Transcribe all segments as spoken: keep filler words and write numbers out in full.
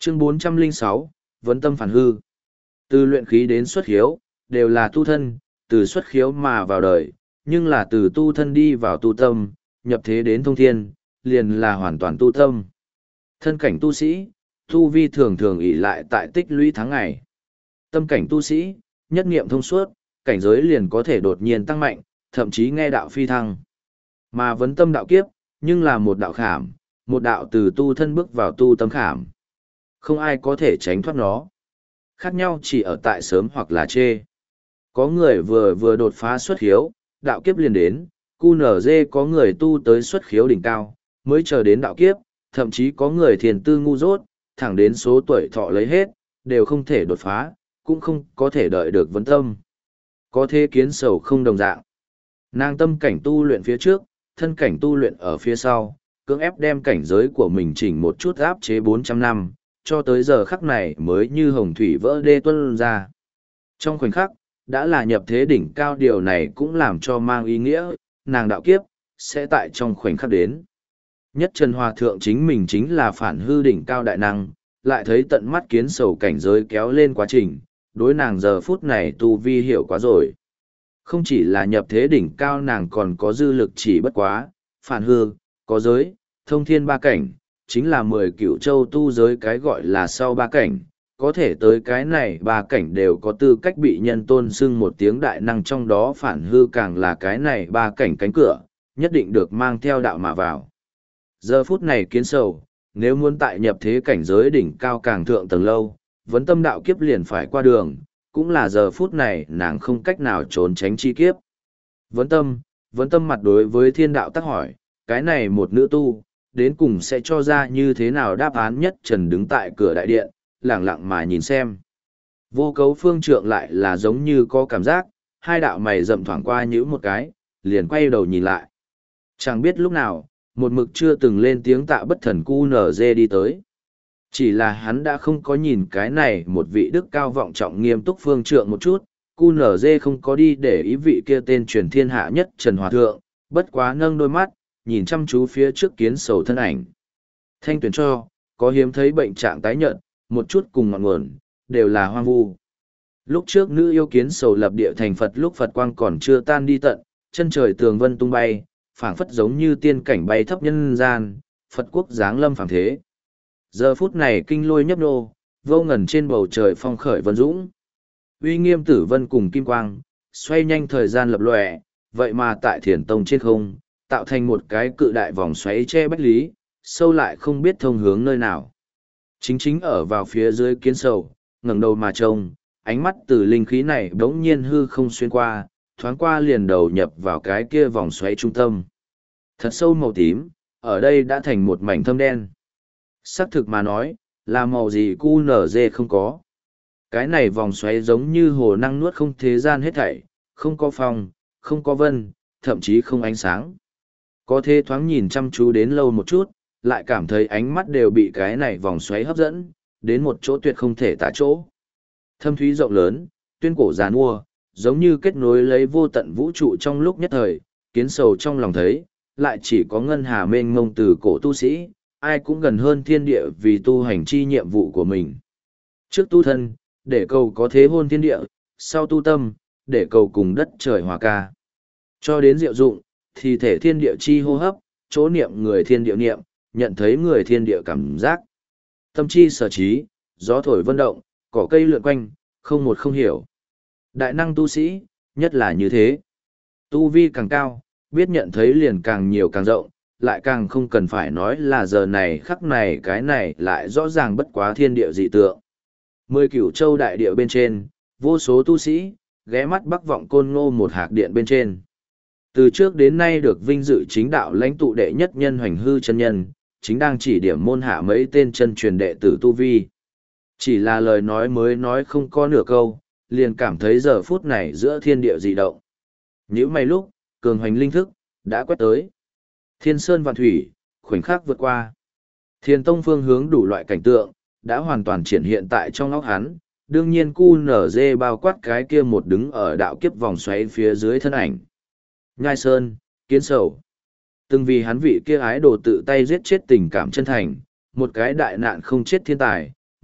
Chương bốn trăm lẻ sáu, Vấn tâm phản hư. Từ luyện khí đến xuất khiếu, đều là tu thân, từ xuất khiếu mà vào đời, nhưng là từ tu thân đi vào tu tâm, nhập thế đến thông thiên, liền là hoàn toàn tu tâm. Thân cảnh tu sĩ, tu vi thường thường ỷ lại tại tích lũy tháng ngày. Tâm cảnh tu sĩ, nhất niệm thông suốt, cảnh giới liền có thể đột nhiên tăng mạnh, thậm chí nghe đạo phi thăng. Mà vấn tâm đạo kiếp, nhưng là một đạo khảm, một đạo từ tu thân bước vào tu tâm khảm. Không ai có thể tránh thoát nó. Khác nhau chỉ ở tại sớm hoặc là chê. Có người vừa vừa đột phá xuất khiếu, đạo kiếp liền đến, cu nở dê có người tu tới xuất khiếu đỉnh cao, mới chờ đến đạo kiếp, thậm chí có người thiền tư ngu dốt, thẳng đến số tuổi thọ lấy hết, đều không thể đột phá, cũng không có thể đợi được vấn tâm. Có thế kiến sầu không đồng dạng. Nàng tâm cảnh tu luyện phía trước, thân cảnh tu luyện ở phía sau, cưỡng ép đem cảnh giới của mình chỉnh một chút áp chế bốn trăm năm, cho tới giờ khắc này mới như hồng thủy vỡ đê tuân ra. Trong khoảnh khắc, đã là nhập thế đỉnh cao, điều này cũng làm cho mang ý nghĩa, nàng đạo kiếp, sẽ tại trong khoảnh khắc đến. Nhất Trần Hòa Thượng chính mình chính là phản hư đỉnh cao đại năng, lại thấy tận mắt kiến sầu cảnh giới kéo lên quá trình, đối nàng giờ phút này tu vi hiểu quá rồi. Không chỉ là nhập thế đỉnh cao, nàng còn có dư lực chỉ bất quá, phản hư, có giới, thông thiên ba cảnh, chính là mười cửu châu tu giới cái gọi là sau ba cảnh, có thể tới cái này ba cảnh đều có tư cách bị nhân tôn xưng một tiếng đại năng, trong đó phản hư càng là cái này ba cảnh cánh cửa, nhất định được mang theo đạo mà vào. Giờ phút này kiến sầu, nếu muốn tại nhập thế cảnh giới đỉnh cao càng thượng tầng lâu, vấn tâm đạo kiếp liền phải qua đường, cũng là giờ phút này nàng không cách nào trốn tránh chi kiếp. Vấn tâm, vấn tâm mặt đối với thiên đạo tác hỏi, cái này một nữ tu, đến cùng sẽ cho ra như thế nào đáp án. Nhất Trần đứng tại cửa đại điện, lặng lặng mà nhìn xem. Vô cấu phương trượng lại là giống như có cảm giác, hai đạo mày rậm thoảng qua nhíu một cái, liền quay đầu nhìn lại. Chẳng biết lúc nào, một mực chưa từng lên tiếng tạ bất thần cu nở dê đi tới. Chỉ là hắn đã không có nhìn cái này một vị đức cao vọng trọng nghiêm túc phương trượng một chút, cu nở dê không có đi để ý vị kia tên truyền thiên hạ Nhất Trần Hòa Thượng, bất quá nâng đôi mắt, nhìn chăm chú phía trước kiến sầu thân ảnh. Thanh tuyển cho, có hiếm thấy bệnh trạng tái nhợt, một chút cùng ngọn nguồn, đều là hoang vu. Lúc trước nữ yêu kiến sầu lập địa thành Phật lúc Phật quang còn chưa tan đi tận, chân trời tường vân tung bay, phảng phất giống như tiên cảnh bay thấp nhân gian, Phật quốc giáng lâm phảng thế. Giờ phút này kinh lôi nhấp nô, vô ngần trên bầu trời phong khởi vân dũng. Uy nghiêm tử vân cùng kim quang, xoay nhanh thời gian lập lòe, vậy mà tại thiền tông trên không, tạo thành một cái cự đại vòng xoáy che bách lý, sâu lại không biết thông hướng nơi nào. Chính chính ở vào phía dưới kiến sầu, ngẩng đầu mà trông, ánh mắt từ linh khí này đống nhiên hư không xuyên qua, thoáng qua liền đầu nhập vào cái kia vòng xoáy trung tâm. Thật sâu màu tím, ở đây đã thành một mảnh thâm đen. Xác thực mà nói, là màu gì cu nở dê không có. Cái này vòng xoáy giống như hồ năng nuốt không thế gian hết thảy, không có phong, không có vân, thậm chí không ánh sáng. Có thế thoáng nhìn chăm chú đến lâu một chút, lại cảm thấy ánh mắt đều bị cái này vòng xoáy hấp dẫn, đến một chỗ tuyệt không thể tả chỗ. Thâm thúy rộng lớn, tuyên cổ giàn mua, giống như kết nối lấy vô tận vũ trụ trong lúc nhất thời, kiến sầu trong lòng thấy, lại chỉ có ngân hà mênh mông từ cổ tu sĩ, ai cũng gần hơn thiên địa vì tu hành chi nhiệm vụ của mình. Trước tu thân, để cầu có thế hôn thiên địa, sau tu tâm, để cầu cùng đất trời hòa ca. Cho đến diệu dụng, thì thể thiên địa chi hô hấp, chỗ niệm người thiên địa niệm, nhận thấy người thiên địa cảm giác. Tâm chi sở trí, gió thổi vân động, cỏ cây lượn quanh, không một không hiểu. Đại năng tu sĩ, nhất là như thế. Tu vi càng cao, biết nhận thấy liền càng nhiều càng rộng, lại càng không cần phải nói là giờ này khắc này cái này lại rõ ràng bất quá thiên địa dị tượng. Mười cửu châu đại địa bên trên, vô số tu sĩ, ghé mắt bắc vọng côn ngô một hạc điện bên trên. Từ trước đến nay được vinh dự chính đạo lãnh tụ đệ nhất nhân Hoành Hư chân nhân, chính đang chỉ điểm môn hạ mấy tên chân truyền đệ tử tu vi. Chỉ là lời nói mới nói không có nửa câu, liền cảm thấy giờ phút này giữa thiên địa dị động. Nhữ mày lúc, cường hoành linh thức, đã quét tới. Thiên sơn vạn thủy, khoảnh khắc vượt qua. Thiên tông phương hướng đủ loại cảnh tượng, đã hoàn toàn triển hiện tại trong óc hắn. Đương nhiên cu nở dê bao quát cái kia một đứng ở đạo kiếp vòng xoáy phía dưới thân ảnh. Nhai sơn, kiến sầu. Từng vì hắn vị kia ái đồ tự tay giết chết tình cảm chân thành, một cái đại nạn không chết thiên tài,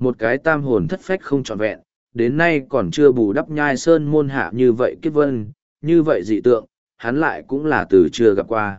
một cái tam hồn thất phách không trọn vẹn, đến nay còn chưa bù đắp nhai sơn môn hạ như vậy kiếp vân, như vậy dị tượng, hắn lại cũng là từ chưa gặp qua.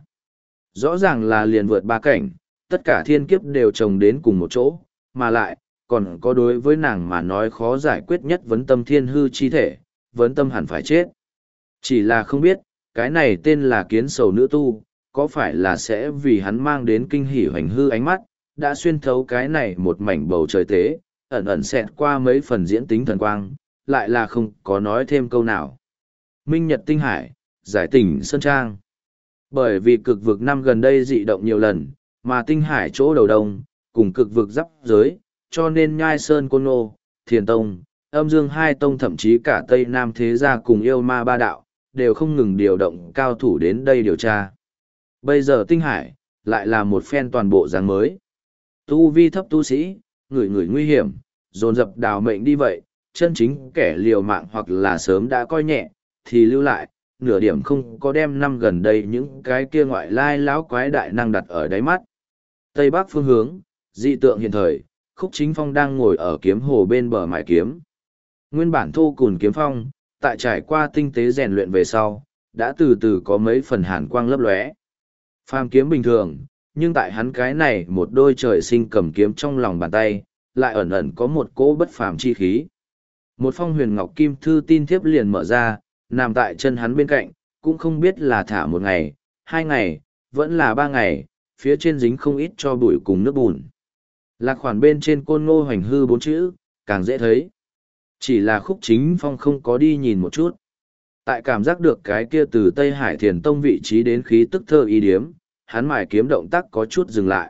Rõ ràng là liền vượt ba cảnh, tất cả thiên kiếp đều chồng đến cùng một chỗ, mà lại, còn có đối với nàng mà nói khó giải quyết nhất vấn tâm thiên hư chi thể, vấn tâm hẳn phải chết. Chỉ là không biết, cái này tên là kiến sầu nữ tu, có phải là sẽ vì hắn mang đến kinh hỉ hoành hư ánh mắt, đã xuyên thấu cái này một mảnh bầu trời tế, ẩn ẩn xẹt qua mấy phần diễn tính thần quang, lại là không có nói thêm câu nào. Minh Nhật Tinh Hải, giải tỉnh Sơn Trang. Bởi vì cực vực năm gần đây dị động nhiều lần, mà Tinh Hải chỗ đầu đông, cùng cực vực giáp giới, cho nên Nhai Sơn Côn Nô, Thiền Tông, Âm Dương hai tông thậm chí cả Tây Nam Thế Gia cùng yêu ma ba đạo, đều không ngừng điều động cao thủ đến đây điều tra. Bây giờ Tinh Hải, lại là một phen toàn bộ dáng mới. Tu vi thấp tu sĩ, người người nguy hiểm, dồn dập đào mệnh đi vậy, chân chính kẻ liều mạng hoặc là sớm đã coi nhẹ, thì lưu lại, nửa điểm không có đem năm gần đây những cái kia ngoại lai lão quái đại năng đặt ở đáy mắt. Tây Bắc phương hướng, dị tượng hiện thời, Khúc Chính Phong đang ngồi ở kiếm hồ bên bờ mải kiếm. Nguyên bản thô cùn kiếm phong, tại trải qua tinh tế rèn luyện về sau, đã từ từ có mấy phần hàn quang lấp lóe. Phàm kiếm bình thường, nhưng tại hắn cái này một đôi trời sinh cầm kiếm trong lòng bàn tay, lại ẩn ẩn có một cỗ bất phàm chi khí. Một phong huyền ngọc kim thư tin thiếp liền mở ra, nằm tại chân hắn bên cạnh, cũng không biết là thả một ngày, hai ngày, vẫn là ba ngày, phía trên dính không ít cho bụi cùng nước bùn. Lạc khoản bên trên côn ngô hoành hư bốn chữ, càng dễ thấy. Chỉ là Khúc Chính Phong không có đi nhìn một chút. Tại cảm giác được cái kia từ Tây Hải Thiền Tông vị trí đến khí tức thơ y điếm, hắn mài kiếm động tác có chút dừng lại.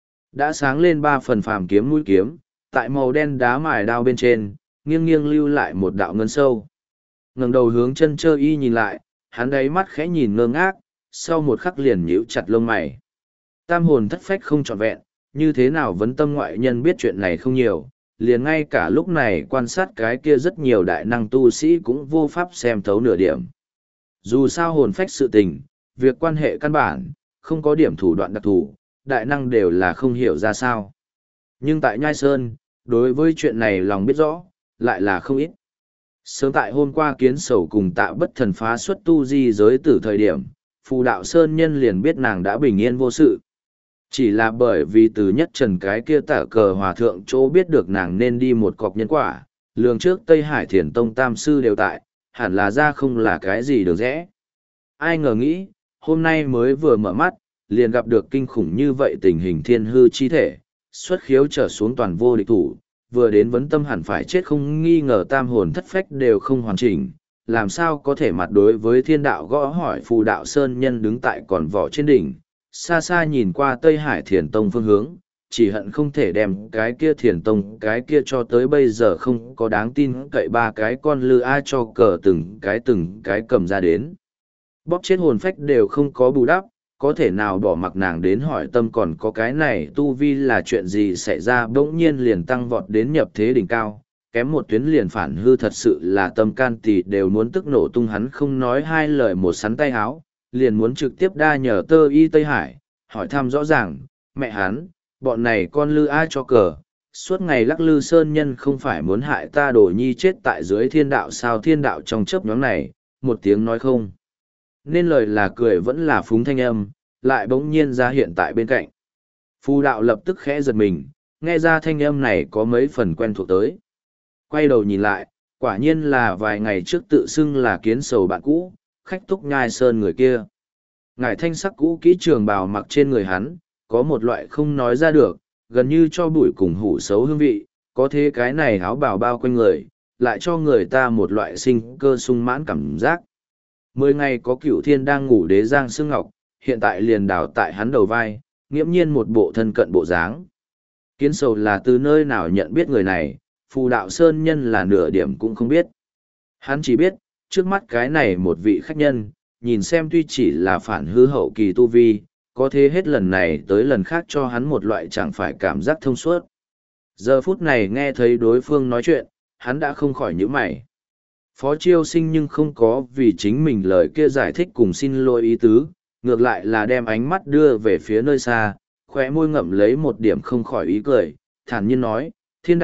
Đã sáng lên ba phần phàm kiếm mũi kiếm, tại màu đen đá mài đao bên trên, nghiêng nghiêng lưu lại một đạo ngân sâu. Ngẩng đầu hướng chân chơ y nhìn lại, hắn đáy mắt khẽ nhìn ngơ ngác, sau một khắc liền nhíu chặt lông mày. Tam hồn thất phách không trọn vẹn, như thế nào vấn tâm ngoại nhân biết chuyện này không nhiều, liền ngay cả lúc này quan sát cái kia rất nhiều đại năng tu sĩ cũng vô pháp xem thấu nửa điểm. Dù sao hồn phách sự tình, việc quan hệ căn bản, không có điểm thủ đoạn đặc thù, đại năng đều là không hiểu ra sao. Nhưng tại Nhai Sơn, đối với chuyện này lòng biết rõ, lại là không ít. Sớm tại hôm qua Kiến Sầu cùng Tạ Bất Thần phá xuất tu di giới tử thời điểm, Phù Đạo Sơn nhân liền biết nàng đã bình yên vô sự. Chỉ là bởi vì từ nhất trần cái kia tả cờ hòa thượng chỗ biết được nàng nên đi một cọc nhân quả, lường trước Tây Hải Thiền Tông Tam Sư đều tại, hẳn là ra không là cái gì được rẽ. Ai ngờ nghĩ, hôm nay mới vừa mở mắt, liền gặp được kinh khủng như vậy tình hình thiên hư chi thể, xuất khiếu trở xuống toàn vô địch thủ, vừa đến vấn tâm hẳn phải chết không nghi ngờ tam hồn thất phách đều không hoàn chỉnh, làm sao có thể mặt đối với thiên đạo gõ hỏi Phù Đạo Sơn nhân đứng tại còn vỏ trên đỉnh, xa xa nhìn qua Tây Hải Thiền Tông phương hướng, chỉ hận không thể đem cái kia Thiền Tông cái kia cho tới bây giờ không có đáng tin cậy ba cái con lư ai cho cờ từng cái từng cái cầm ra đến. Bóp chết hồn phách đều không có bù đắp, có thể nào bỏ mặc nàng đến hỏi tâm còn có cái này tu vi là chuyện gì xảy ra bỗng nhiên liền tăng vọt đến nhập thế đỉnh cao, kém một tuyến liền phản hư thật sự là tâm can tỷ đều muốn tức nổ tung hắn không nói hai lời một sắn tay háo, liền muốn trực tiếp đa nhờ tơ y Tây Hải, hỏi thăm rõ ràng, mẹ hắn, bọn này con lư ai cho cờ, suốt ngày lắc lư sơn nhân không phải muốn hại ta đổ nhi chết tại dưới thiên đạo sao thiên đạo trong chớp nhóm này, một tiếng nói không. Nên lời là cười vẫn là phúng thanh âm, lại bỗng nhiên ra hiện tại bên cạnh. Phù đạo lập tức khẽ giật mình, nghe ra thanh âm này có mấy phần quen thuộc tới. Quay đầu nhìn lại, quả nhiên là vài ngày trước tự xưng là Kiến Sầu bạn cũ, khách túc Nhai Sơn người kia. Ngải thanh sắc cũ kỹ trường bào mặc trên người hắn, có một loại không nói ra được, gần như cho bụi cùng hủ xấu hương vị, có thế cái này áo bào bao quanh người, lại cho người ta một loại sinh cơ sung mãn cảm giác. Mười ngày có Cửu Thiên đang ngủ đế giang xương ngọc, hiện tại liền đào tại hắn đầu vai, nghiễm nhiên một bộ thân cận bộ dáng. Kiến Sầu là từ nơi nào nhận biết người này, Phù Đạo Sơn nhân là nửa điểm cũng không biết. Hắn chỉ biết, trước mắt cái này một vị khách nhân, nhìn xem tuy chỉ là phản hư hậu kỳ tu vi, có thế hết lần này tới lần khác cho hắn một loại chẳng phải cảm giác thông suốt. Giờ phút này nghe thấy đối phương nói chuyện, hắn đã không khỏi nhíu mày. Phó Chiêu Sinh nhưng không có vì chính mình lời kia giải thích cùng xin lỗi ý tứ, ngược lại là đem ánh mắt đưa về phía nơi xa, khóe môi ngậm lấy một điểm không khỏi ý cười, thản nhiên nói, thiên đạo,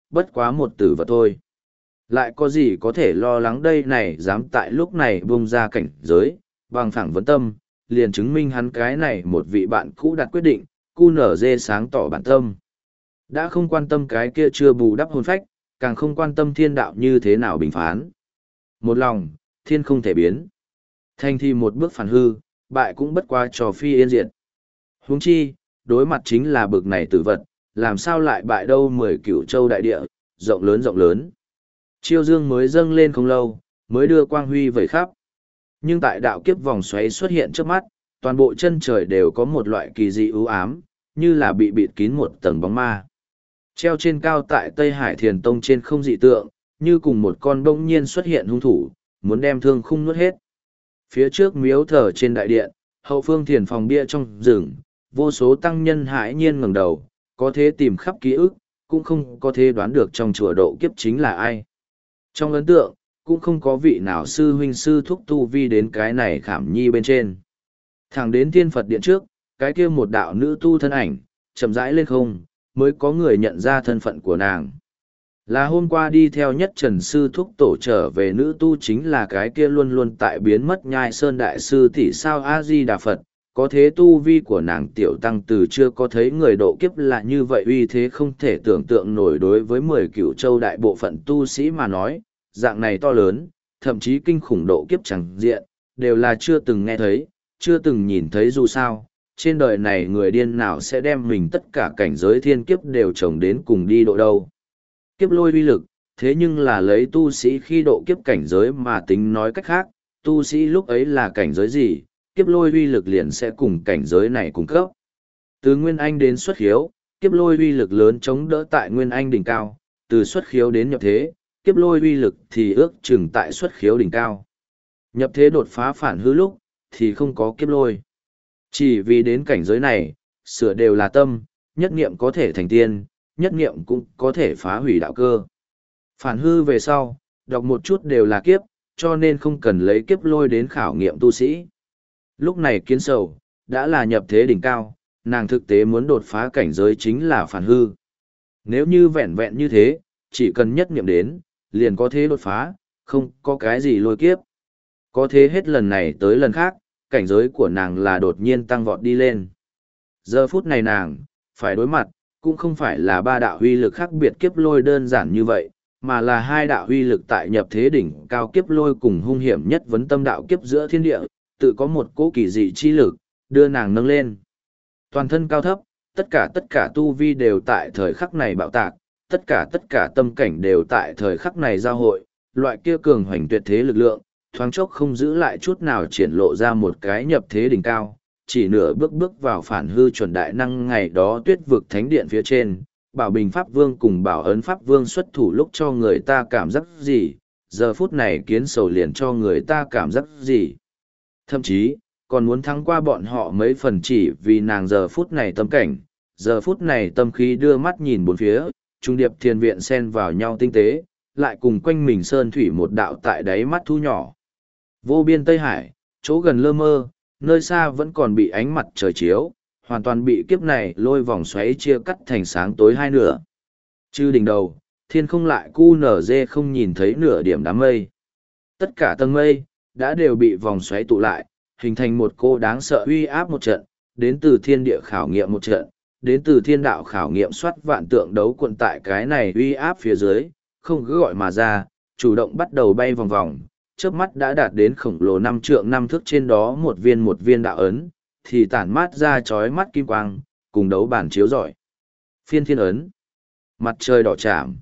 bất quá một tử vật thôi. Lại có gì có thể lo lắng đây này, dám tại lúc này bung ra cảnh giới, bằng phẳng vấn tâm, liền chứng minh hắn cái này một vị bạn cũ đặt quyết định, cu nở dê sáng tỏ bản tâm. Đã không quan tâm cái kia chưa bù đắp hồn phách, càng không quan tâm thiên đạo như thế nào bình phán. Một lòng, thiên không thể biến. Thành thì một bước phản hư, bại cũng bất qua trò phi yên diệt. Huống chi, đối mặt chính là bực này tử vật, làm sao lại bại đâu mười cửu châu đại địa, rộng lớn rộng lớn. Chiêu dương mới dâng lên không lâu, mới đưa quang huy vẩy khắp. Nhưng tại đạo kiếp vòng xoáy xuất hiện trước mắt, toàn bộ chân trời đều có một loại kỳ dị ưu ám, như là bị bịt kín một tầng bóng ma. Treo trên cao tại Tây Hải Thiền Tông trên không dị tượng, như cùng một con bỗng nhiên xuất hiện hung thủ, muốn đem thương khung nuốt hết. Phía trước miếu thờ trên đại điện, hậu phương thiền phòng bia trong rừng, vô số tăng nhân hãi nhiên ngẩng đầu, có thể tìm khắp ký ức, cũng không có thể đoán được trong chùa độ kiếp chính là ai. Trong ấn tượng, cũng không có vị nào sư huynh sư thúc tu vi đến cái này khảm nhi bên trên. Thẳng đến thiên Phật điện trước, cái kia một đạo nữ tu thân ảnh, chậm rãi lên không, mới có người nhận ra thân phận của nàng. Là hôm qua đi theo nhất trần sư thúc tổ trở về nữ tu chính là cái kia luôn luôn tại biến mất nhai sơn đại sư tỷ sao A-di-đà Phật, có thế tu vi của nàng tiểu tăng từ chưa có thấy người độ kiếp là như vậy uy thế không thể tưởng tượng nổi đối với mười cửu châu đại bộ phận tu sĩ mà nói, dạng này to lớn, thậm chí kinh khủng độ kiếp chẳng diện, đều là chưa từng nghe thấy, chưa từng nhìn thấy dù sao. Trên đời này người điên nào sẽ đem mình tất cả cảnh giới thiên kiếp đều chồng đến cùng đi độ đâu. Kiếp lôi uy lực, thế nhưng là lấy tu sĩ khi độ kiếp cảnh giới mà tính nói cách khác, tu sĩ lúc ấy là cảnh giới gì, kiếp lôi uy lực liền sẽ cùng cảnh giới này cung cấp. Từ Nguyên Anh đến xuất khiếu, kiếp lôi uy lực lớn chống đỡ tại Nguyên Anh đỉnh cao, từ xuất khiếu đến nhập thế, kiếp lôi uy lực thì ước chừng tại xuất khiếu đỉnh cao. Nhập thế đột phá phản hư lúc, thì không có kiếp lôi. Chỉ vì đến cảnh giới này, sửa đều là tâm, nhất niệm có thể thành tiên, nhất niệm cũng có thể phá hủy đạo cơ. Phản hư về sau, đọc một chút đều là kiếp, cho nên không cần lấy kiếp lôi đến khảo nghiệm tu sĩ. Lúc này kiến sầu, đã là nhập thế đỉnh cao, nàng thực tế muốn đột phá cảnh giới chính là phản hư. Nếu như vẹn vẹn như thế, chỉ cần nhất niệm đến, liền có thế đột phá, không có cái gì lôi kiếp. Có thế hết lần này tới lần khác, cảnh giới của nàng là đột nhiên tăng vọt đi lên. Giờ phút này nàng, phải đối mặt, cũng không phải là ba đạo huy lực khác biệt kiếp lôi đơn giản như vậy, mà là hai đạo huy lực tại nhập thế đỉnh cao kiếp lôi cùng hung hiểm nhất vấn tâm đạo kiếp giữa thiên địa, tự có một cỗ kỳ dị chi lực, đưa nàng nâng lên. Toàn thân cao thấp, tất cả tất cả tu vi đều tại thời khắc này bạo tạc, tất cả tất cả tâm cảnh đều tại thời khắc này giao hội, loại kia cường hoành tuyệt thế lực lượng, thoáng chốc không giữ lại chút nào triển lộ ra một cái nhập thế đỉnh cao, chỉ nửa bước bước vào phản hư chuẩn đại năng ngày đó tuyết vực thánh điện phía trên, bảo bình pháp vương cùng bảo ấn pháp vương xuất thủ lúc cho người ta cảm giác gì, giờ phút này kiến sầu liền cho người ta cảm giác gì. Thậm chí, còn muốn thắng qua bọn họ mấy phần chỉ vì nàng giờ phút này tâm cảnh, giờ phút này tâm khí đưa mắt nhìn bốn phía, trung điệp thiền viện xen vào nhau tinh tế, lại cùng quanh mình sơn thủy một đạo tại đáy mắt thu nhỏ. Vô biên Tây Hải, chỗ gần lơ mơ, nơi xa vẫn còn bị ánh mặt trời chiếu, hoàn toàn bị kiếp này lôi vòng xoáy chia cắt thành sáng tối hai nửa. Chư đỉnh đầu, thiên không lại cu nở dê không nhìn thấy nửa điểm đám mây. Tất cả tầng mây, đã đều bị vòng xoáy tụ lại, hình thành một cô đáng sợ uy áp một trận, đến từ thiên địa khảo nghiệm một trận, đến từ thiên đạo khảo nghiệm soát vạn tượng đấu quận tại cái này uy áp phía dưới, không cứ gọi mà ra, chủ động bắt đầu bay vòng vòng, chớp mắt đã đạt đến khổng lồ năm trượng năm thước trên đó một viên một viên đạo ấn, thì tản mát ra chói mắt kim quang, cùng đấu bản chiếu rọi. Phiên thiên ấn, mặt trời đỏ chạm,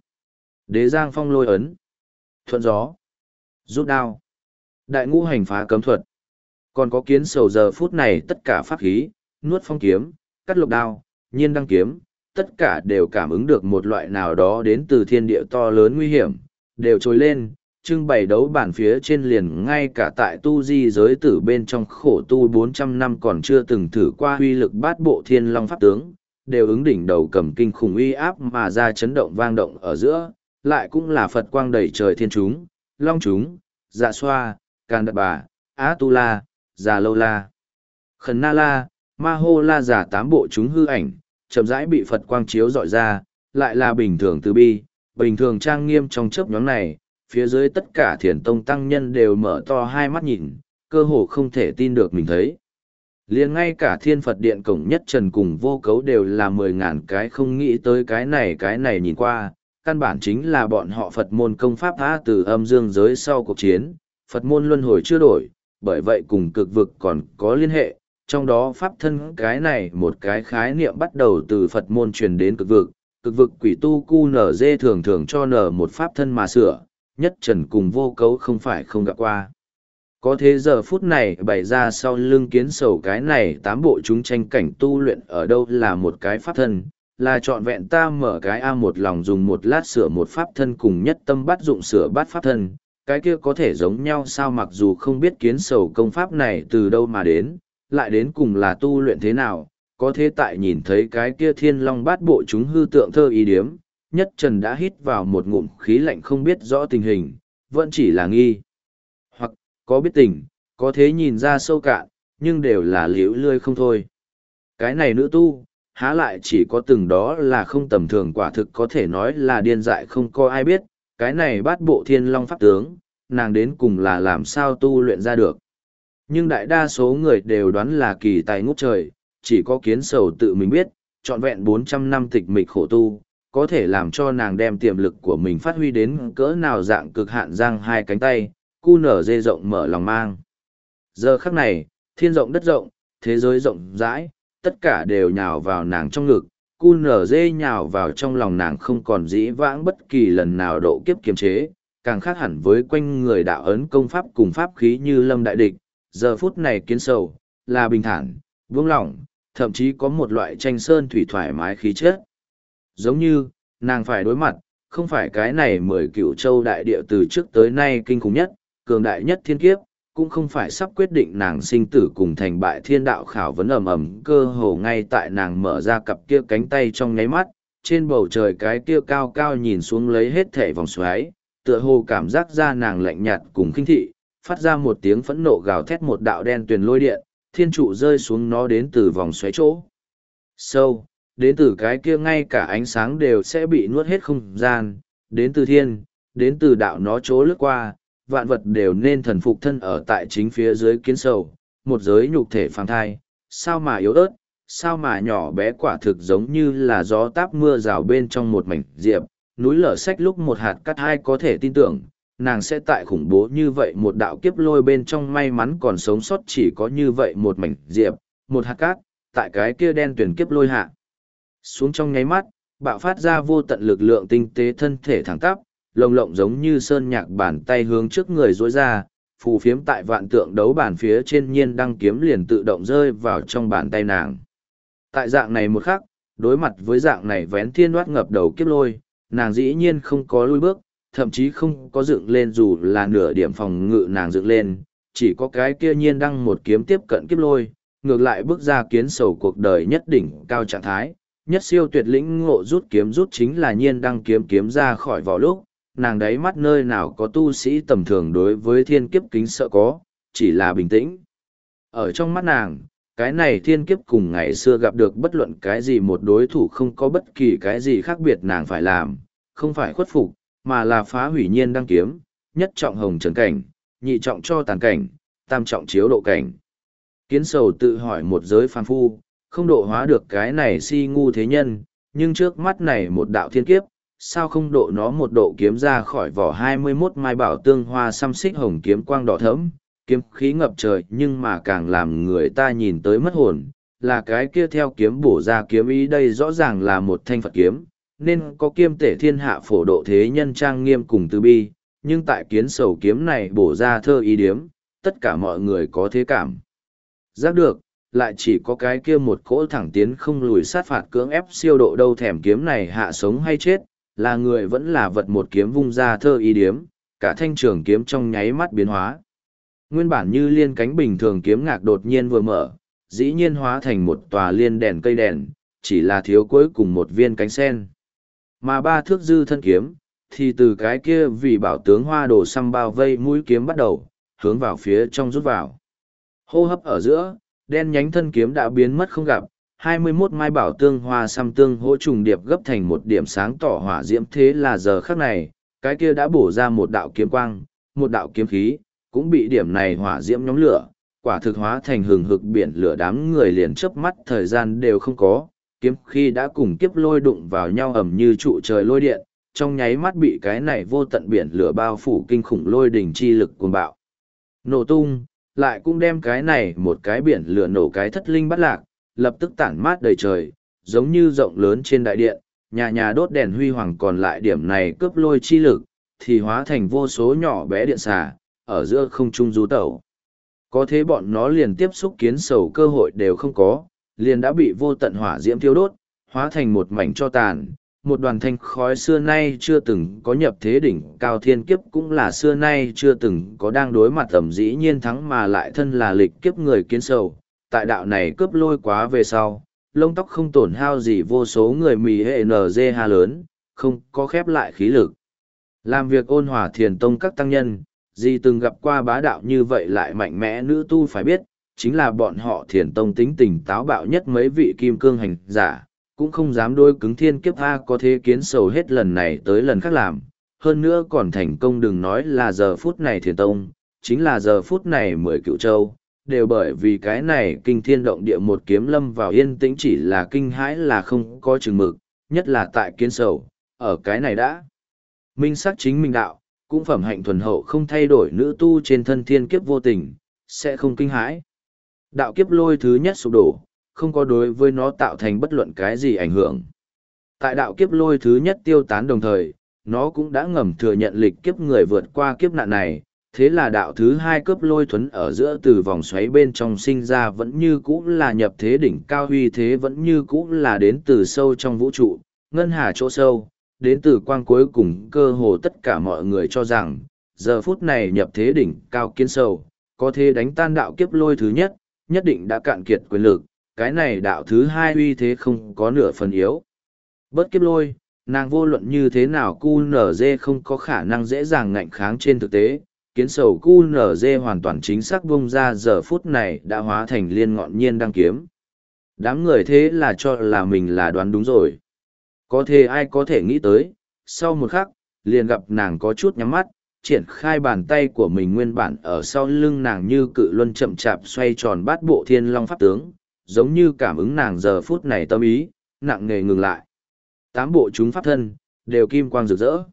đế giang phong lôi ấn, thuận gió, rút đao, đại ngũ hành phá cấm thuật. Còn có kiến sầu giờ phút này tất cả pháp khí, nuốt phong kiếm, cắt lục đao, nhiên đăng kiếm, tất cả đều cảm ứng được một loại nào đó đến từ thiên địa to lớn nguy hiểm, đều trồi lên, trưng bày đấu bản phía trên liền ngay cả tại tu di giới tử bên trong khổ tu bốn trăm năm còn chưa từng thử qua uy lực bát bộ thiên long pháp tướng, đều ứng đỉnh đầu cầm kinh khủng uy áp mà ra chấn động vang động ở giữa, lại cũng là Phật quang đầy trời thiên chúng, long chúng, dạ xoa, can đập bà, á tu la, già lâu la, khẩn na la, ma hô la giả tám bộ chúng hư ảnh, chậm rãi bị Phật quang chiếu dọi ra, lại là bình thường từ bi, bình thường trang nghiêm trong chớp nhoáng này, phía dưới tất cả thiền tông tăng nhân đều mở to hai mắt nhìn, cơ hồ không thể tin được mình thấy. Liền ngay cả thiên Phật điện cổng nhất trần cùng vô cấu đều là mười ngàn cái không nghĩ tới cái này cái này nhìn qua, căn bản chính là bọn họ Phật môn công pháp tha từ âm dương giới sau cuộc chiến, Phật môn luân hồi chưa đổi, bởi vậy cùng cực vực còn có liên hệ, trong đó pháp thân cái này một cái khái niệm bắt đầu từ Phật môn truyền đến cực vực, cực vực quỷ tu cu nở dê thường thường cho nở một pháp thân mà sửa, nhất trần cùng vô cấu không phải không gặp qua. Có thế giờ phút này bày ra sau lưng kiến sầu cái này tám bộ chúng tranh cảnh tu luyện ở đâu là một cái pháp thân, là trọn vẹn ta mở cái A một lòng dùng một lát sửa một pháp thân cùng nhất tâm bắt dụng sửa bát pháp thân, cái kia có thể giống nhau sao mặc dù không biết kiến sầu công pháp này từ đâu mà đến, lại đến cùng là tu luyện thế nào, có thế tại nhìn thấy cái kia thiên long bát bộ chúng hư tượng thơ ý điếm, nhất trần đã hít vào một ngụm khí lạnh không biết rõ tình hình, vẫn chỉ là nghi. Hoặc, có biết tình, có thế nhìn ra sâu cạn, nhưng đều là liễu lươi không thôi. Cái này nữ tu, há lại chỉ có từng đó là không tầm thường quả thực có thể nói là điên dại không có ai biết, cái này bát bộ thiên long pháp tướng, nàng đến cùng là làm sao tu luyện ra được. Nhưng đại đa số người đều đoán là kỳ tài ngút trời, chỉ có kiến sầu tự mình biết, trọn vẹn bốn trăm năm tịch mịch khổ tu, có thể làm cho nàng đem tiềm lực của mình phát huy đến cỡ nào dạng cực hạn giang hai cánh tay, cu nở dê rộng mở lòng mang. Giờ khắc này, thiên rộng đất rộng, thế giới rộng rãi, tất cả đều nhào vào nàng trong ngực, cu nở dê nhào vào trong lòng nàng không còn dĩ vãng bất kỳ lần nào độ kiếp kiềm chế, càng khác hẳn với quanh người đạo ấn công pháp cùng pháp khí như lâm đại địch. Giờ phút này kiến sầu, là bình thản, vương lỏng, thậm chí có một loại tranh sơn thủy thoải mái khí chất. Giống như, nàng phải đối mặt, không phải cái này mười cựu châu đại địa từ trước tới nay kinh khủng nhất, cường đại nhất thiên kiếp, cũng không phải sắp quyết định nàng sinh tử cùng thành bại thiên đạo khảo vấn ầm ầm cơ hồ ngay tại nàng mở ra cặp kia cánh tay trong nháy mắt, trên bầu trời cái kia cao cao nhìn xuống lấy hết thể vòng xoáy, tựa hồ cảm giác ra nàng lạnh nhạt cùng khinh thị, phát ra một tiếng phẫn nộ gào thét một đạo đen tuyền lôi điện, thiên trụ rơi xuống nó đến từ vòng xoáy chỗ. Sâu, đến từ cái kia ngay cả ánh sáng đều sẽ bị nuốt hết không gian, đến từ thiên, đến từ đạo nó chỗ lướt qua, vạn vật đều nên thần phục thân ở tại chính phía dưới kiến sầu, một giới nhục thể phàng thai, sao mà yếu ớt, sao mà nhỏ bé quả thực giống như là gió táp mưa rào bên trong một mảnh diệp, núi lở sách lúc một hạt cắt hai có thể tin tưởng, nàng sẽ tại khủng bố như vậy một đạo kiếp lôi bên trong may mắn còn sống sót chỉ có như vậy một mảnh diệp, một hạt cát, tại cái kia đen tuyển kiếp lôi hạ. Xuống trong nháy mắt, bạo phát ra vô tận lực lượng tinh tế thân thể thẳng tắp, lồng lộng giống như sơn nhạc bàn tay hướng trước người rối ra, phù phiếm tại vạn tượng đấu bản phía trên nhiên đăng kiếm liền tự động rơi vào trong bàn tay nàng. Tại dạng này một khắc, đối mặt với dạng này vén thiên đoát ngập đầu kiếp lôi, nàng dĩ nhiên không có lui bước, thậm chí không có dựng lên dù là nửa điểm phòng ngự nàng dựng lên, chỉ có cái kia nhiên đăng một kiếm tiếp cận kiếp lôi, ngược lại bước ra kiến sầu cuộc đời nhất đỉnh cao trạng thái, nhất siêu tuyệt lĩnh ngộ rút kiếm rút chính là nhiên đăng kiếm kiếm ra khỏi vỏ lúc, nàng đáy mắt nơi nào có tu sĩ tầm thường đối với thiên kiếp kính sợ có, chỉ là bình tĩnh. Ở trong mắt nàng, cái này thiên kiếp cùng ngày xưa gặp được bất luận cái gì một đối thủ không có bất kỳ cái gì khác biệt nàng phải làm, không phải khuất phục, mà là phá hủy nhiên đăng kiếm, nhất trọng hồng trần cảnh, nhị trọng cho tàn cảnh, tam trọng chiếu độ cảnh. Kiến sầu tự hỏi một giới phàm phu, không độ hóa được cái này si ngu thế nhân, nhưng trước mắt này một đạo thiên kiếp, sao không độ nó một độ kiếm ra khỏi vỏ hai mươi mốt mai bảo tương hoa xăm xích hồng kiếm quang đỏ thẫm, kiếm khí ngập trời nhưng mà càng làm người ta nhìn tới mất hồn, là cái kia theo kiếm bổ ra kiếm ý đây rõ ràng là một thanh Phật kiếm, nên có kiêm tể thiên hạ phổ độ thế nhân trang nghiêm cùng từ bi, nhưng tại kiến sầu kiếm này bổ ra thơ ý điếm, tất cả mọi người có thế cảm. Giác được, lại chỉ có cái kia một cỗ thẳng tiến không lùi sát phạt cưỡng ép siêu độ đâu thèm kiếm này hạ sống hay chết, là người vẫn là vật một kiếm vung ra thơ ý điếm, cả thanh trường kiếm trong nháy mắt biến hóa. Nguyên bản như liên cánh bình thường kiếm ngạc đột nhiên vừa mở, dĩ nhiên hóa thành một tòa liên đèn cây đèn, chỉ là thiếu cuối cùng một viên cánh sen. Mà ba thước dư thân kiếm, thì từ cái kia vì bảo tướng hoa đồ xăm bao vây mũi kiếm bắt đầu, hướng vào phía trong rút vào. Hô hấp ở giữa, đen nhánh thân kiếm đã biến mất không gặp, hai mươi mốt mai bảo tương hoa xăm tương hỗ trùng điệp gấp thành một điểm sáng tỏ hỏa diễm, thế là giờ khắc này, cái kia đã bổ ra một đạo kiếm quang, một đạo kiếm khí, cũng bị điểm này hỏa diễm nhóm lửa, quả thực hóa thành hừng hực biển lửa, đám người liền chớp mắt thời gian đều không có, kiếm khí đã cùng kiếp lôi đụng vào nhau ầm như trụ trời lôi điện, trong nháy mắt bị cái này vô tận biển lửa bao phủ, kinh khủng lôi đỉnh chi lực cuồng bạo nổ tung, lại cũng đem cái này một cái biển lửa nổ cái thất linh bắt lạc, lập tức tản mát đầy trời, giống như rộng lớn trên đại điện, nhà nhà đốt đèn huy hoàng, còn lại điểm này cướp lôi chi lực, thì hóa thành vô số nhỏ bé điện xà, ở giữa không trung du tẩu. Có thế bọn nó liền tiếp xúc kiến sầu cơ hội đều không có, liền đã bị vô tận hỏa diễm thiêu đốt, hóa thành một mảnh tro tàn, một đoàn thanh khói xưa nay chưa từng có nhập thế đỉnh cao thiên kiếp, cũng là xưa nay chưa từng có đang đối mặt tầm dĩ nhiên thắng mà lại thân là lịch kiếp người kiến sầu. Tại đạo này cướp lôi quá về sau, lông tóc không tổn hao gì, vô số người mì hệ en giê ha lớn, không có khép lại khí lực. Làm việc ôn hòa thiền tông các tăng nhân, gì từng gặp qua bá đạo như vậy lại mạnh mẽ nữ tu phải biết, chính là bọn họ thiền tông tính tình táo bạo nhất mấy vị kim cương hành giả, cũng không dám đôi cứng thiên kiếp A, có thế kiến sầu hết lần này tới lần khác làm, hơn nữa còn thành công, đừng nói là giờ phút này thiền tông, chính là giờ phút này mười cựu châu, đều bởi vì cái này kinh thiên động địa một kiếm lâm vào yên tĩnh, chỉ là kinh hãi là không có chừng mực, nhất là tại kiến sầu, ở cái này đã minh sắc chính minh đạo, cũng phẩm hạnh thuần hậu không thay đổi nữ tu trên thân thiên kiếp vô tình, sẽ không kinh hãi. Đạo kiếp lôi thứ nhất sụp đổ, không có đối với nó tạo thành bất luận cái gì ảnh hưởng. Tại đạo kiếp lôi thứ nhất tiêu tán đồng thời, nó cũng đã ngầm thừa nhận lịch kiếp người vượt qua kiếp nạn này, thế là đạo thứ hai cướp lôi thuấn ở giữa từ vòng xoáy bên trong sinh ra vẫn như cũ là nhập thế đỉnh cao, huy thế vẫn như cũ là đến từ sâu trong vũ trụ, ngân hà chỗ sâu, đến từ quang cuối cùng. Cơ hồ tất cả mọi người cho rằng, giờ phút này nhập thế đỉnh cao kiến sầu, có thể đánh tan đạo kiếp lôi thứ nhất, nhất định đã cạn kiệt quyền lực, cái này đạo thứ hai uy thế không có nửa phần yếu. Bớt kiếp lôi, nàng vô luận như thế nào cu nở dê không có khả năng dễ dàng ngạnh kháng trên thực tế, kiến sầu cu nở dê hoàn toàn chính xác bung ra, giờ phút này đã hóa thành liên ngọn nhiên đăng kiếm. Đám người thế là cho là mình là đoán đúng rồi. Có thể ai có thể nghĩ tới, sau một khắc, liền gặp nàng có chút nhắm mắt, triển khai bàn tay của mình, nguyên bản ở sau lưng nàng như cự luân chậm chạp xoay tròn bát bộ thiên long pháp tướng, giống như cảm ứng nàng giờ phút này tâm ý, nặng nề ngừng lại. Tám bộ chúng pháp thân, đều kim quang rực rỡ.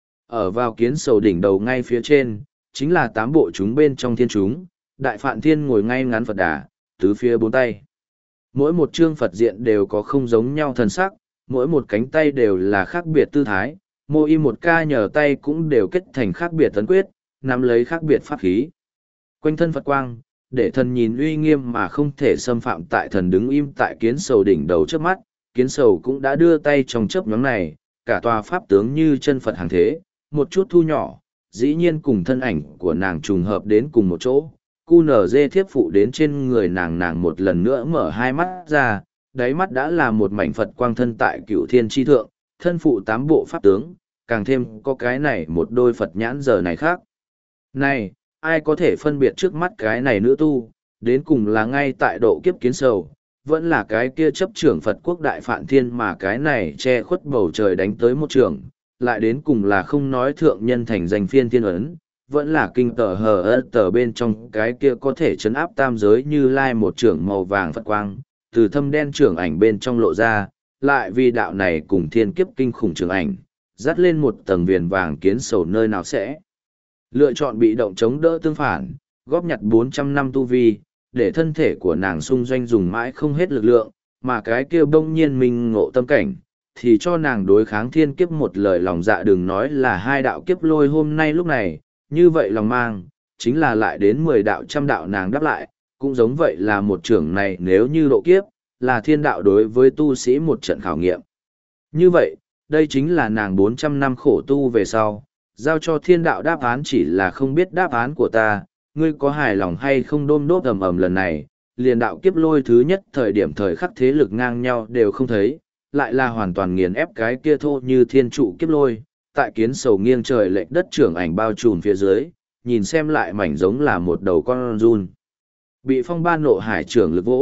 Ở vào kiến sầu đỉnh đầu ngay phía trên, chính là tám bộ chúng bên trong thiên chúng, đại phạn thiên ngồi ngay ngắn Phật đà, tứ phía bốn tay. Mỗi một chương Phật diện đều có không giống nhau thần sắc, mỗi một cánh tay đều là khác biệt tư thái, mỗi y một ca nhờ tay cũng đều kết thành khác biệt tấn quyết, nắm lấy khác biệt pháp khí. Quanh thân Phật quang, để thần nhìn uy nghiêm mà không thể xâm phạm, tại thần đứng im tại kiến sầu đỉnh đầu trước mắt, kiến sầu cũng đã đưa tay trong chớp nhoáng này, cả tòa pháp tướng như chân Phật hàng thế, một chút thu nhỏ, dĩ nhiên cùng thân ảnh của nàng trùng hợp đến cùng một chỗ. Cu nở dê thiếp phụ đến trên người nàng, nàng một lần nữa mở hai mắt ra, đáy mắt đã là một mảnh Phật quang thân tại cửu thiên tri thượng, thân phụ tám bộ pháp tướng, càng thêm có cái này một đôi Phật nhãn giờ này khác. Này, ai có thể phân biệt trước mắt cái này nữ tu, đến cùng là ngay tại độ kiếp kiến sầu, vẫn là cái kia chấp trưởng Phật quốc đại phạn thiên, mà cái này che khuất bầu trời đánh tới một trường, lại đến cùng là không nói thượng nhân thành danh phiên thiên ấn, vẫn là kinh tờ hờ ớt tờ bên trong cái kia có thể chấn áp tam giới Như Lai một trưởng màu vàng Phật quang, từ thâm đen trưởng ảnh bên trong lộ ra, lại vì đạo này cùng thiên kiếp kinh khủng trưởng ảnh, dắt lên một tầng viền vàng kiến sầu nơi nào sẽ lựa chọn bị động chống đỡ tương phản, góp nhặt bốn trăm năm tu vi, để thân thể của nàng xung doanh dùng mãi không hết lực lượng, mà cái kia bỗng nhiên mình ngộ tâm cảnh, thì cho nàng đối kháng thiên kiếp một lời lòng dạ, đừng nói là hai đạo kiếp lôi hôm nay lúc này, như vậy lòng mang, chính là lại đến mười đạo trăm đạo nàng đáp lại, cũng giống vậy là một trưởng này nếu như độ kiếp, là thiên đạo đối với tu sĩ một trận khảo nghiệm. Như vậy, đây chính là nàng bốn trăm năm khổ tu về sau, giao cho thiên đạo đáp án, chỉ là không biết đáp án của ta, ngươi có hài lòng hay không. Đôm đốt ầm ầm lần này, liền đạo kiếp lôi thứ nhất thời điểm thời khắc thế lực ngang nhau đều không thấy, lại là hoàn toàn nghiền ép cái kia thô như thiên trụ kiếp lôi, tại kiến sầu nghiêng trời lệch đất trưởng ảnh bao trùm phía dưới, nhìn xem lại mảnh giống là một đầu con run. Bị phong ba nộ hải trưởng lực vỗ,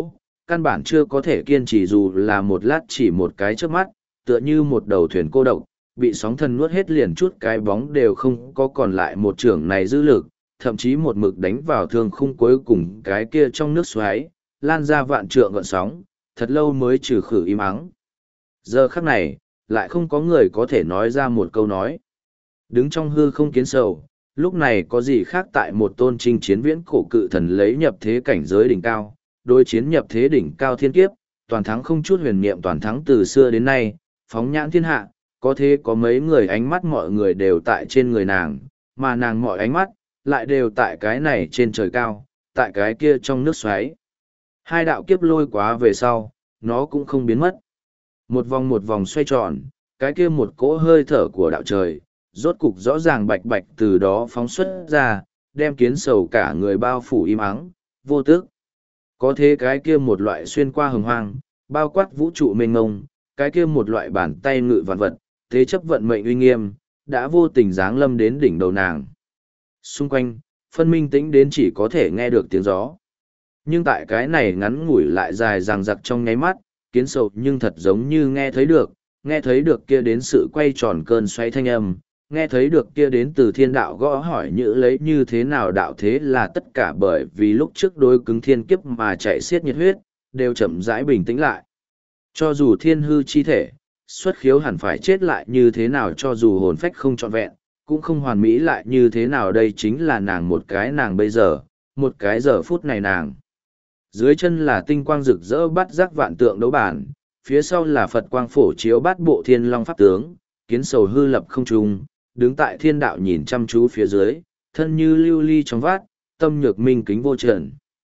căn bản chưa có thể kiên trì dù là một lát chỉ một cái trước mắt, tựa như một đầu thuyền cô độc, bị sóng thần nuốt hết liền chút cái bóng đều không có còn lại một trưởng này dư lực, thậm chí một mực đánh vào thương khung cuối cùng cái kia trong nước xoáy, lan ra vạn trượng gợn sóng, thật lâu mới trừ khử im ắng. Giờ khắc này, lại không có người có thể nói ra một câu nói. Đứng trong hư không kiến sầu, lúc này có gì khác tại một tôn trinh chiến viễn cổ cự thần lấy nhập thế cảnh giới đỉnh cao, đối chiến nhập thế đỉnh cao thiên kiếp, toàn thắng không chút huyền niệm toàn thắng từ xưa đến nay, phóng nhãn thiên hạ, có thế có mấy người ánh mắt mọi người đều tại trên người nàng, mà nàng mọi ánh mắt, lại đều tại cái này trên trời cao, tại cái kia trong nước xoáy. Hai đạo kiếp lôi quá về sau, nó cũng không biến mất. Một vòng một vòng xoay tròn, cái kia một cỗ hơi thở của đạo trời, rốt cục rõ ràng bạch bạch từ đó phóng xuất ra, đem kiến sầu cả người bao phủ im ắng, vô tức. Có thế cái kia một loại xuyên qua hồng hoang, bao quát vũ trụ mênh ngông, cái kia một loại bàn tay ngự vạn vật, thế chấp vận mệnh uy nghiêm, đã vô tình giáng lâm đến đỉnh đầu nàng. Xung quanh, phân minh tĩnh đến chỉ có thể nghe được tiếng gió. Nhưng tại cái này ngắn ngủi lại dài dằng dặc trong nháy mắt, kiến sầu nhưng thật giống như nghe thấy được, nghe thấy được kia đến sự quay tròn cơn xoay thanh âm, nghe thấy được kia đến từ thiên đạo gõ hỏi nhữ lấy như thế nào đạo thế là tất cả bởi vì lúc trước đối cứng thiên kiếp mà chạy xiết nhiệt huyết, đều chậm rãi bình tĩnh lại. Cho dù thiên hư chi thể, xuất khiếu hẳn phải chết lại như thế nào cho dù hồn phách không trọn vẹn, cũng không hoàn mỹ lại như thế nào đây chính là nàng một cái nàng bây giờ, một cái giờ phút này nàng. Dưới chân là tinh quang rực rỡ bắt giác vạn tượng đấu bản, phía sau là Phật quang phổ chiếu bát bộ thiên long pháp tướng, kiến sầu hư lập không trung, đứng tại thiên đạo nhìn chăm chú phía dưới, thân như lưu ly trong vát, tâm nhược minh kính vô trần.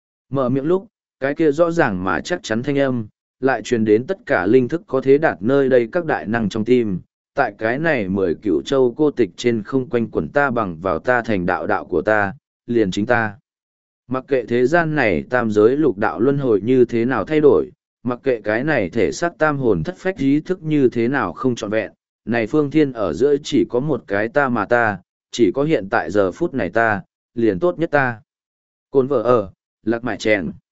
Mở miệng lúc, cái kia rõ ràng mà chắc chắn thanh âm, lại truyền đến tất cả linh thức có thế đạt nơi đây các đại năng trong tim. Tại cái này mười cửu châu cô tịch trên không quanh quẩn ta bằng vào ta thành đạo đạo của ta, liền chính ta. Mặc kệ thế gian này tam giới lục đạo luân hồi như thế nào thay đổi, mặc kệ cái này thể xác tam hồn thất phách ý thức như thế nào không trọn vẹn, này phương thiên ở giữa chỉ có một cái ta mà ta, chỉ có hiện tại giờ phút này ta, liền tốt nhất ta. Cồn vợ ở, lạc mại chèn.